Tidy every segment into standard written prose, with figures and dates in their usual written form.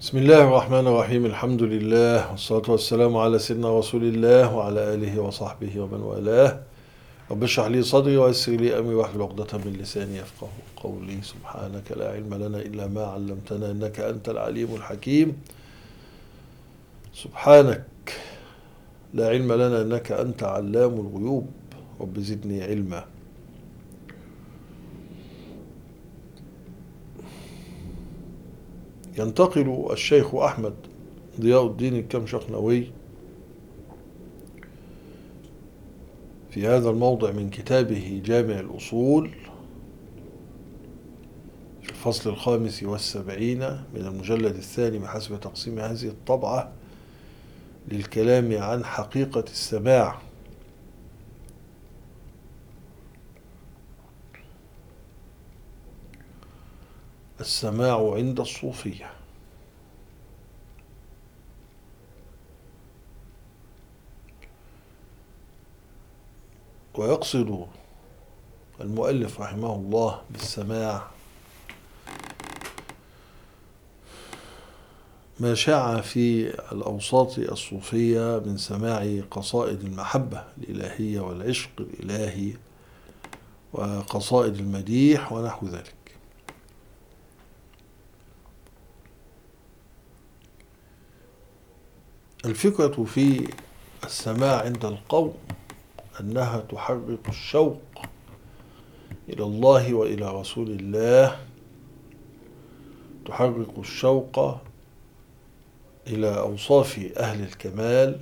بسم الله الرحمن الرحيم. الحمد لله والصلاة والسلام على سيدنا رسول الله وعلى آله وصحبه ومن والاه. رب اشرح لي صدري ويسر لي أمري واحلل عقدة من لساني يفقه قولي. سبحانك لا علم لنا إلا ما علمتنا إنك أنت العليم الحكيم. سبحانك لا علم لنا إنك أنت علام الغيوب. رب زدني علما. ينتقل الشيخ أحمد ضياء الدين الكمشقنوي في هذا الموضع من كتابه جامع الأصول في الفصل 75 من المجلد الثاني بحسب تقسيم هذه الطبعة للكلام عن حقيقة السماع. السماع عند الصوفية. ويقصد المؤلف رحمه الله بالسماع ما شاع في الأوساط الصوفية من سماع قصائد المحبة الإلهية والعشق الإلهي وقصائد المديح ونحو ذلك. الفكرة في السماع عند القوم أنها تحرك الشوق إلى الله وإلى رسول الله، تحرك الشوق إلى أوصاف أهل الكمال،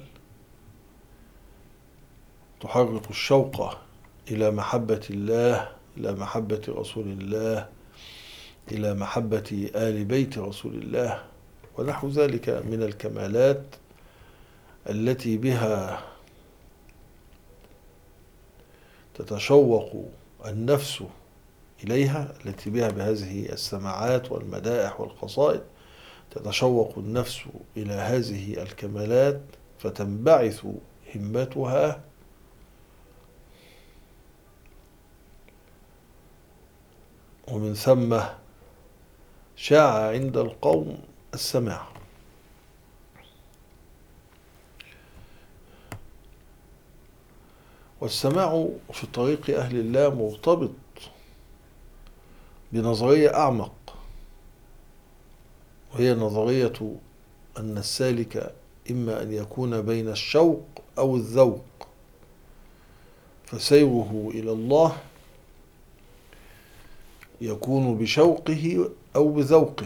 تحرك الشوق إلى محبة الله، إلى محبة رسول الله، إلى محبة آل بيت رسول الله ونحو ذلك من الكمالات التي بها تتشوق النفس إليها، التي بها بهذه السماعات والمدائح والقصائد تتشوق النفس إلى هذه الكمالات فتنبعث همتها ومن ثم شاع عند القوم السماع. والسماع في طريق أهل الله مرتبط بنظرية أعمق، وهي نظرية أن السالك إما أن يكون بين الشوق أو الذوق، فسيره إلى الله يكون بشوقه أو بذوقه،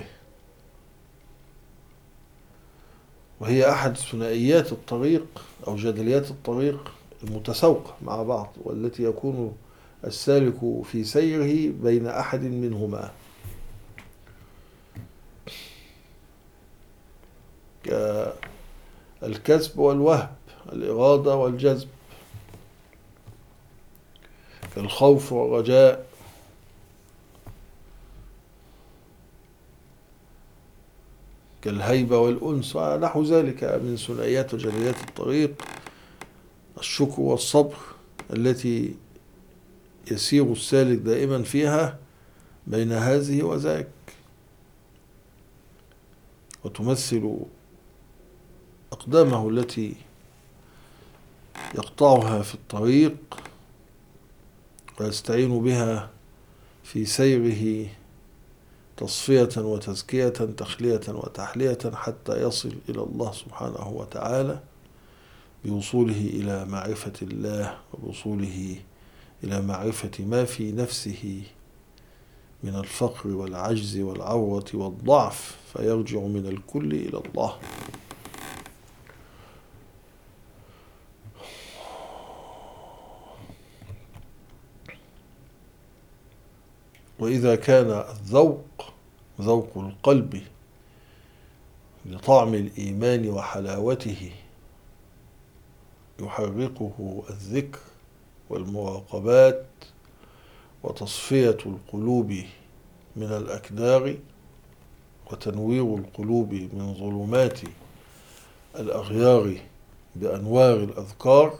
وهي أحد ثنائيات الطريق أو جدليات الطريق المتساوقة مع بعض، والتي يكون السالك في سيره بين أحد منهما، كالكسب والوهب، الإرادة والجذب، كالخوف والرجاء، كالهيبة والأنس ونحو ذلك من ثنائيات وجدليات الطريق. الشكر والصبر التي يسير السالك دائما فيها بين هذه وذاك، وتمثل أقدامه التي يقطعها في الطريق ويستعين بها في سيره تصفية وتزكية، تخلية وتحلية، حتى يصل إلى الله سبحانه وتعالى بوصوله إلى معرفة الله وبوصوله إلى معرفة ما في نفسه من الفقر والعجز والعورة والضعف، فيرجع من الكل إلى الله. وإذا كان الذوق ذوق القلب لطعم الإيمان وحلاوته يحرقه الذكر والمراقبات وتصفية القلوب من الأكدار وتنوير القلوب من ظلمات الأغيار بأنوار الأذكار،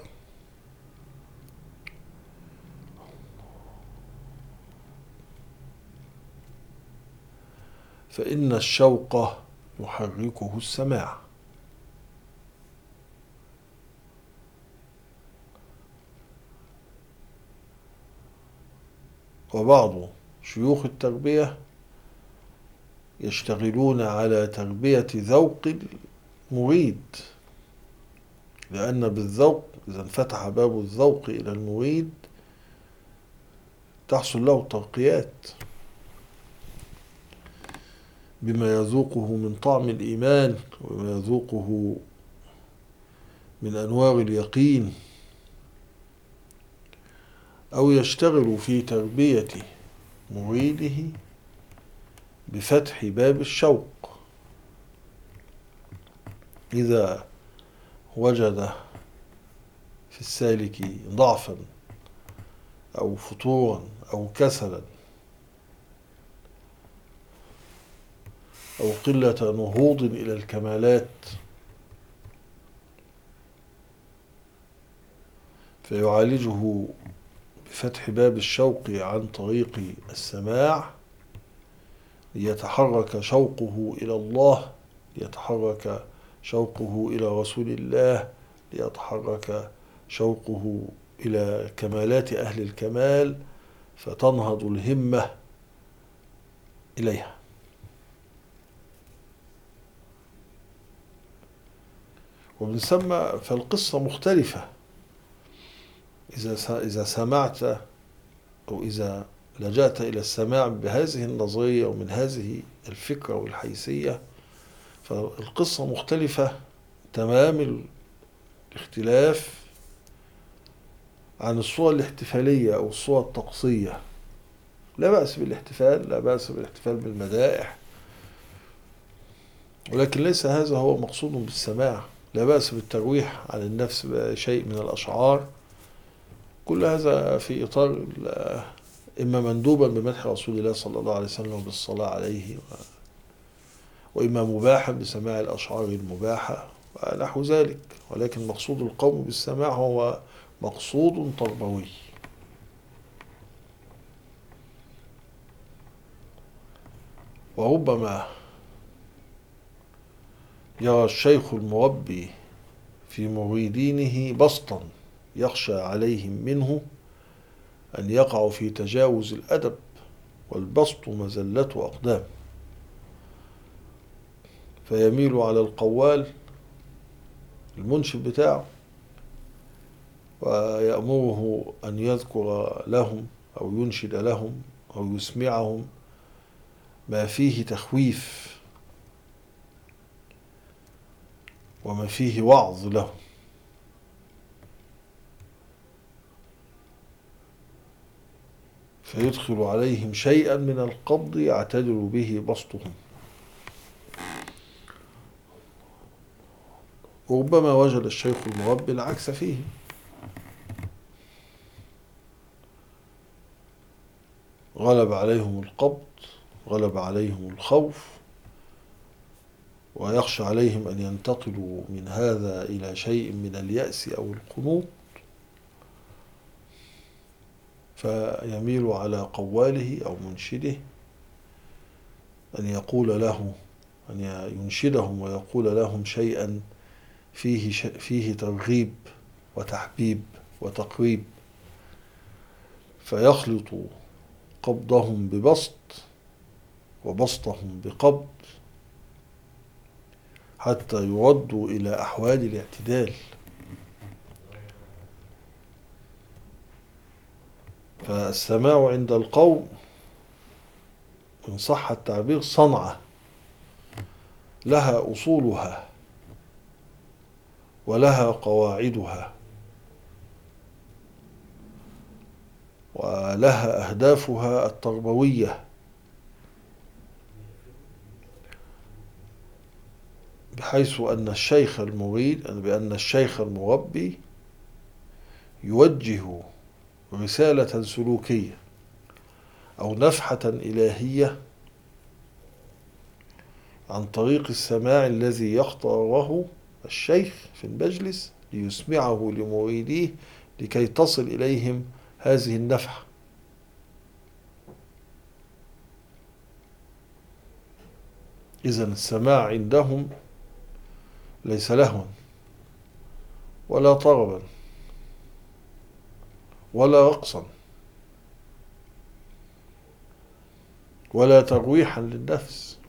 فإن الشوق يحركه السماع. وبعض شيوخ التربية يشتغلون على تربية ذوق المريد، لأن بالذوق إذا انفتح باب الذوق إلى المريد تحصل له ترقيات بما يذوقه من طعم الإيمان وما يذوقه من أنوار اليقين، أو يشتغل في تربية مريده بفتح باب الشوق. إذا وجد في السالك ضعفا أو فتورا أو كسلا أو قلة نهوض إلى الكمالات، فيعالجه بفتح باب الشوق عن طريق السماع، ليتحرك شوقه إلى الله، ليتحرك شوقه إلى رسول الله، ليتحرك شوقه إلى كمالات أهل الكمال، فتنهض الهمة إليها. ومن ثم فالقصة مختلفة إذا سمعت أو إذا لجأت إلى السماع بهذه النظرية ومن هذه الفكرة والحيثية، فالقصة مختلفة تمام الاختلاف عن الصورة الاحتفالية أو الصورة الطقسية. لا بأس بالاحتفال، لا بأس بالاحتفال بالمدائح، ولكن ليس هذا هو مقصود بالسماع. لا بأس بالترويح عن النفس بشيء من الأشعار، كل هذا في إطار إما مندوبا بمدح رسول الله صلى الله عليه وسلم وبالصلاة عليه، وإما مباحا بسماع الأشعار المباحة ونحو ذلك. ولكن مقصود القوم بالسماع هو مقصود تربوي. وربما يرى الشيخ المربي في مريدينه بسطا يخشى عليهم منه أن يقعوا في تجاوز الأدب، والبسط مزلة أقدام، فيميل على القوال المنشد بتاعه ويأمره أن يذكر لهم أو ينشد لهم أو يسمعهم ما فيه تخويف وما فيه وعظ لهم، فيدخل عليهم شيئا من القبض يعتدل به بسطهم. وربما وجد الشيخ المربي العكس فيه، غلب عليهم القبض، غلب عليهم الخوف، ويخشى عليهم أن ينتقلوا من هذا إلى شيء من اليأس أو القنوط، فيميل على قواله أو منشده أن يقول له، أن ينشدهم ويقول لهم شيئا فيه ترغيب وتحبيب وتقريب، فيخلط قبضهم ببسط وبسطهم بقبض حتى يردوا إلى أحوال الاعتدال. فالسماع عند القوم إن صح التعبير صنعة لها أصولها ولها قواعدها ولها أهدافها التربوية، بحيث أن الشيخ المريد بأن الشيخ المربي يوجه رسالة سلوكية أو نفحة إلهية عن طريق السماع الذي يختاره الشيخ في المجلس ليسمعه لمريديه لكي تصل إليهم هذه النفحة. إذن السماع عندهم ليس لهوا ولا طربا ولا رقصا ولا ترويحا للنفس،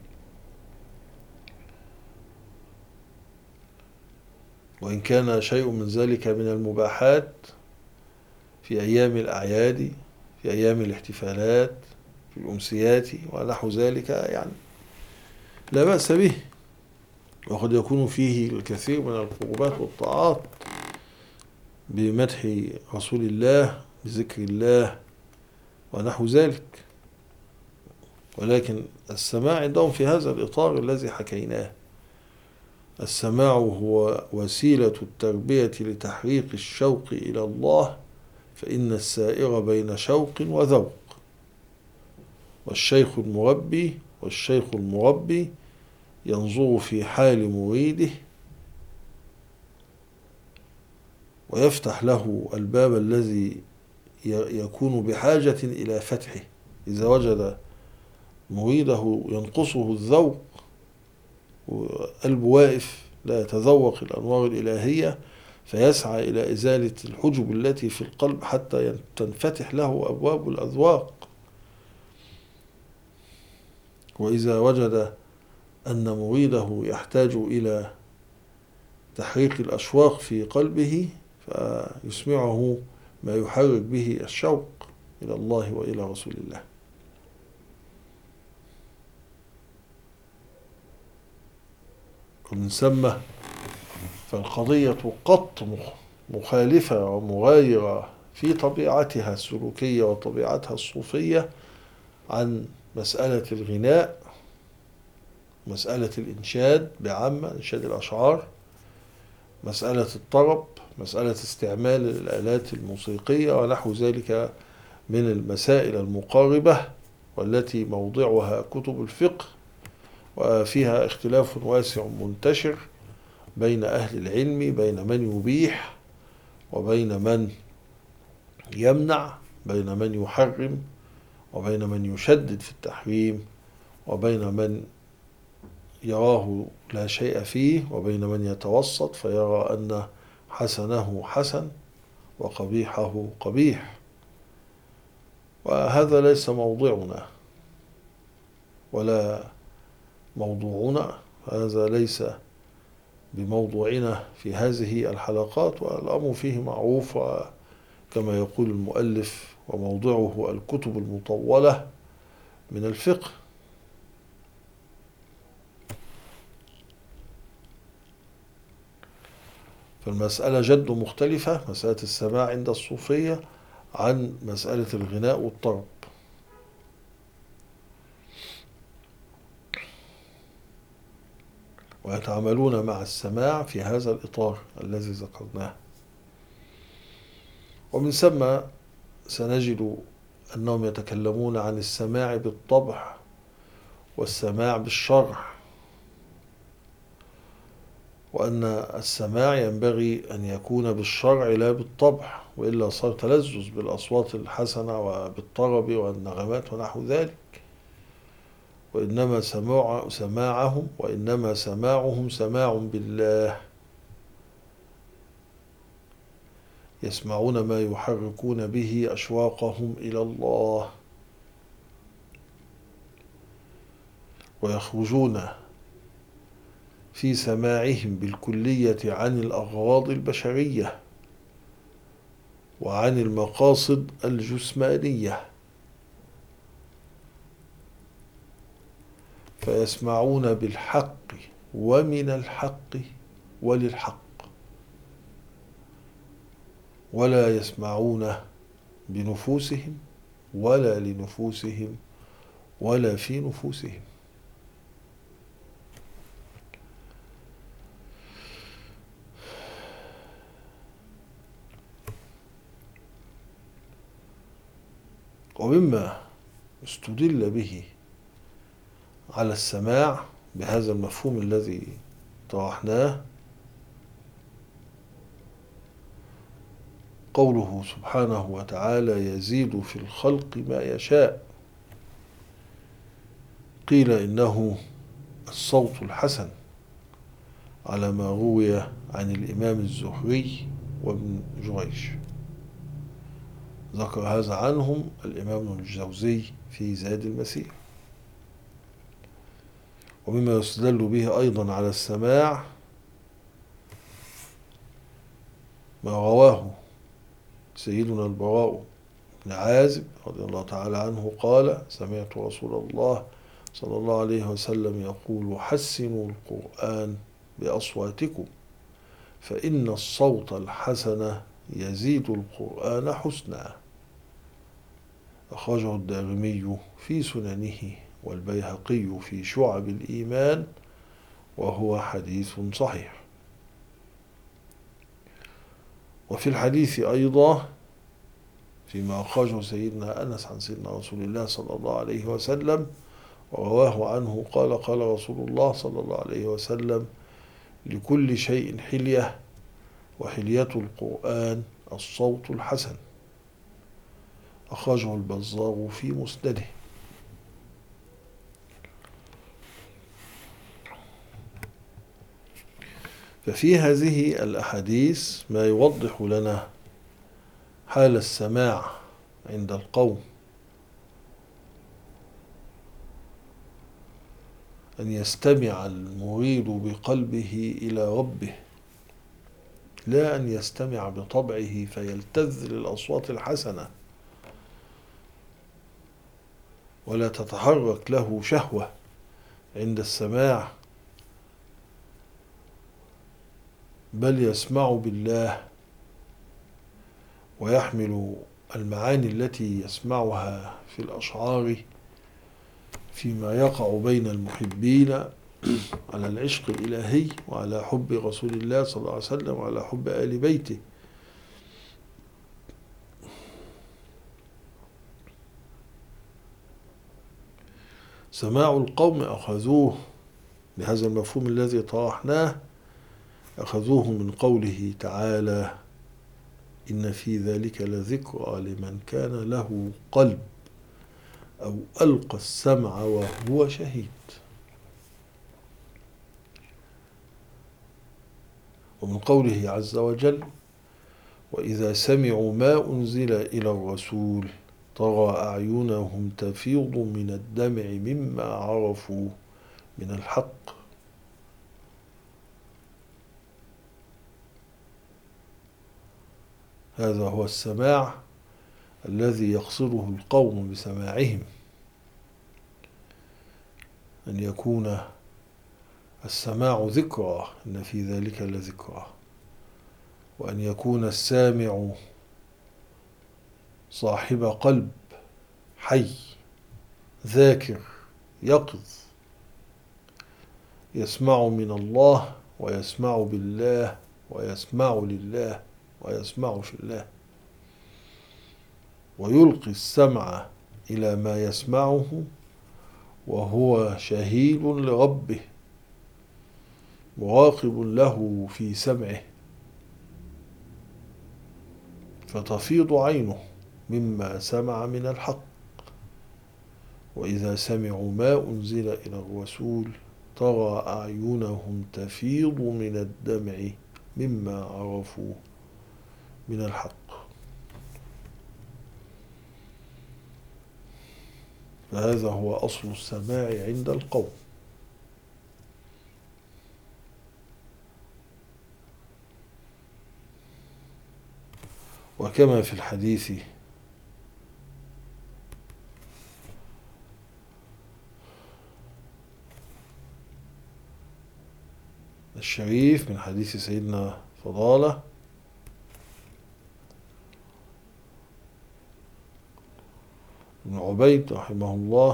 وإن كان شيء من ذلك من المباحات في أيام الأعياد، في أيام الاحتفالات، في الأمسيات ونحو ذلك، يعني لا بأس به، وقد يكون فيه الكثير من القربات والطاعات بمدح رسول الله، بذكر الله ونحو ذلك. ولكن السماع عندهم في هذا الإطار الذي حكيناه، السماع هو وسيلة التربية لتحقيق الشوق إلى الله، فإن السائر بين شوق وذوق، والشيخ المربي ينظر في حال مريده ويفتح له الباب الذي يكون بحاجة إلى فتحه. إذا وجد مريده ينقصه الذوق وقلبه واقف لا يتذوق الأنوار الإلهية، فيسعى إلى إزالة الحجب التي في القلب حتى تنفتح له أبواب الأذواق. وإذا وجد أن مريده يحتاج إلى تحريك الأشواق في قلبه، فيسمعه ما يحرك به الشوق إلى الله وإلى رسول الله. ومن ثم فالقضية قط مخالفة ومغايرة في طبيعتها السلوكية وطبيعتها الصوفية عن مسألة الغناء، مسألة الإنشاد بعامة، إنشاد الأشعار، مسألة الطرب، مسألة استعمال الآلات الموسيقية ونحو ذلك من المسائل المقاربة، والتي موضعها كتب الفقه، وفيها اختلاف واسع منتشر بين أهل العلم، بين من يبيح وبين من يمنع، بين من يحرم وبين من يشدد في التحريم، وبين من يراه لا شيء فيه، وبين من يتوسط فيرى أن حسنه حسن وقبيحه قبيح. وهذا ليس موضعنا ولا موضوعنا، هذا ليس بموضوعنا في هذه الحلقات، والأمر فيه معروف، كما يقول المؤلف وموضعه الكتب المطولة من الفقه. فالمسألة جد مختلفة، مسألة السماع عند الصوفية عن مسألة الغناء والطرب. ويتعاملون مع السماع في هذا الإطار الذي ذكرناه. ومن ثم سنجد أنهم يتكلمون عن السماع بالطبع والسماع بالشرع، وأن السماع ينبغي أن يكون بالشرع لا بالطبع، وإلا صار تلذذ بالأصوات الحسنة وبالطرب والنغمات ونحو ذلك. وإنما سماعهم سماع بالله، يسمعون ما يحركون به أشواقهم إلى الله، ويخرجون في سماعهم بالكلية عن الأغراض البشرية وعن المقاصد الجسمانية، فيسمعون بالحق ومن الحق وللحق، ولا يسمعون بنفوسهم ولا لنفوسهم ولا في نفوسهم. ومما استدل به على السماع بهذا المفهوم الذي طرحناه قوله سبحانه وتعالى: يزيد في الخلق ما يشاء. قيل إنه الصوت الحسن على ما روي عن الإمام الزهري وابن جريج. ذكر هذا عنهم الإمام ابن الجوزي في زاد المسير. ومما يستدل به أيضا على السماع ما رواه سيدنا البراء بن عازب رضي الله تعالى عنه قال: سمعت رسول الله صلى الله عليه وسلم يقول: حسنوا القرآن بأصواتكم فإن الصوت الحسن يزيد القرآن حسنا. أخرجه الدارمي في سننه والبيهقي في شعب الإيمان وهو حديث صحيح. وفي الحديث أيضا فيما أخرجه سيدنا أنس عن سيدنا رسول الله صلى الله عليه وسلم ورواه عنه قال: قال رسول الله صلى الله عليه وسلم: لكل شيء حلية وحلية القرآن الصوت الحسن. أخرجه البزار في مسنده. ففي هذه الأحاديث ما يوضح لنا حال السماع عند القوم، أن يستمع المريد بقلبه إلى ربه، لا أن يستمع بطبعه فيلتذ للأصوات الحسنة ولا تتحرك له شهوة عند السماع، بل يسمع بالله ويحمل المعاني التي يسمعها في الأشعار فيما يقع بين المحبين على العشق الإلهي وعلى حب رسول الله صلى الله عليه وسلم وعلى حب آل بيته. سماع القوم أخذوه بهذا المفهوم الذي طرحناه، أخذوه من قوله تعالى: إن في ذلك لذكرى لمن كان له قلب أو ألقى السمع وهو شهيد. ومن قوله عز وجل: وإذا سمعوا ما أنزل إلى الرسول ترى أعينهم تفيض من الدمع مما عرفوا من الحق. هذا هو السماع الذي يقصده القوم بسماعهم، أن يكون السماع ذكرى، إن في ذلك لذكرى، وأن يكون السامع صاحب قلب حي ذاكر يقظ، يسمع من الله ويسمع بالله ويسمع لله ويسمع في الله، ويلقي السمع إلى ما يسمعه وهو شهيد لربه مراقب له في سمعه، فتفيض عينه مما سمع من الحق. وإذا سمعوا ما أنزل إلى الرسول ترى أعينهم تفيض من الدمع مما عرفوا من الحق. فهذا هو أصل السماع عند القوم. وكما في الحديث الشريف من حديث سيدنا فضالة بن عبيد رحمه الله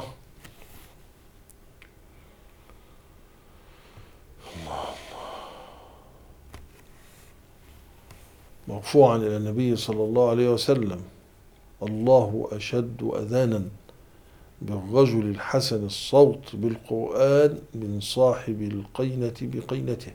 مرفوعا إلى النبي صلى الله عليه وسلم: الله أشد أذانا بالرجل الحسن الصوت بالقرآن من صاحب القينة بقينته.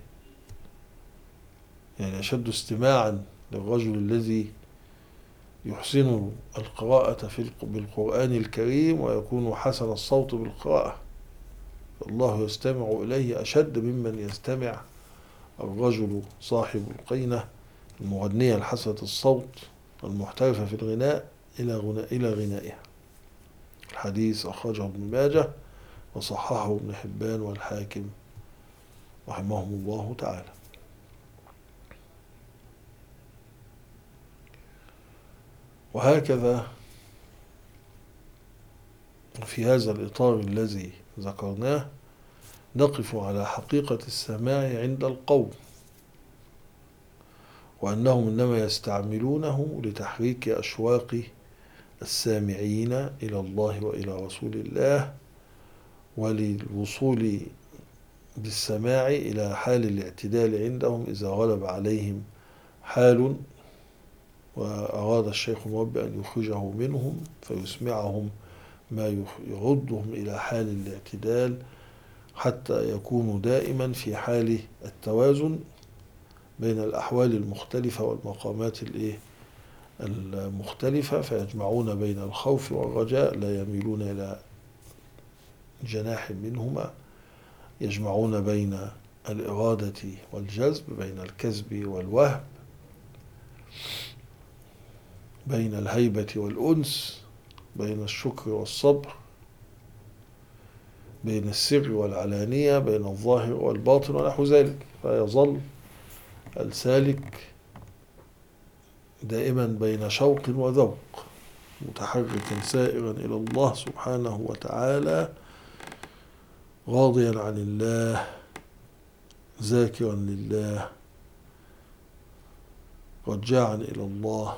يعني أشد استماعا للرجل الذي يحسن القراءة بالقرآن الكريم ويكون حسن الصوت بالقراءة الله يستمع إليه أشد ممن يستمع الرجل صاحب القينة المغنية الحسنة الصوت المحترفة في الغناء إلى غنائها. الحديث أخرجه ابن ماجه وصححه ابن حبان والحاكم رحمهم الله تعالى. وهكذا في هذا الإطار الذي ذكرناه نقف على حقيقة السماع عند القوم، وأنهم إنما يستعملونه لتحريك أشواق السامعين إلى الله وإلى رسول الله، وللوصول بالسماع إلى حال الاعتدال عندهم إذا غلب عليهم حال وأراد الشيخ المربي أن يخرجه منهم فيسمعهم ما يردهم إلى حال الاعتدال، حتى يكونوا دائما في حال التوازن بين الأحوال المختلفة والمقامات المختلفة، فيجمعون بين الخوف والرجاء، لا يميلون إلى جناح منهما، يجمعون بين الإرادة والجذب، بين الكذب والوهم، بين الهيبة والأنس، بين الشكر والصبر، بين السر والعلانية، بين الظاهر والباطن ونحو ذلك. فيظل السالك دائما بين شوق وذوق، متحركا سائرا إلى الله سبحانه وتعالى، راضيا عن الله، ذاكرا لله، رجاعا إلى الله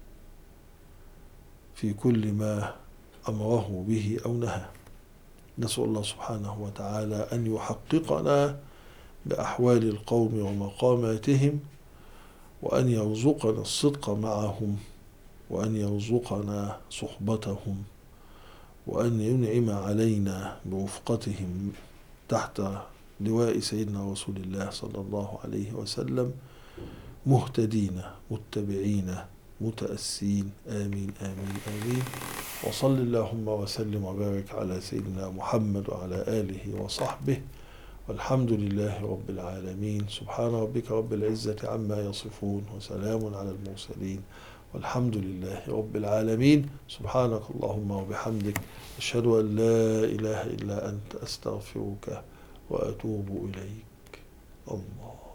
في كل ما أمره به أو نهى. نسأل الله سبحانه وتعالى أن يحققنا بأحوال القوم ومقاماتهم، وأن يرزقنا الصدق معهم، وأن يرزقنا صحبتهم، وأن ينعم علينا برفقتهم تحت لواء سيدنا رسول الله صلى الله عليه وسلم، مهتدين متبعين متأسين. آمين آمين آمين. وصل اللهم وسلم وبارك على سيدنا محمد وعلى آله وصحبه، والحمد لله رب العالمين. سبحان ربك رب العزة عما يصفون، وسلام على المرسلين، والحمد لله رب العالمين. سبحانك اللهم وبحمدك، أشهد أن لا إله إلا أنت، أستغفرك وأتوب إليك. الله.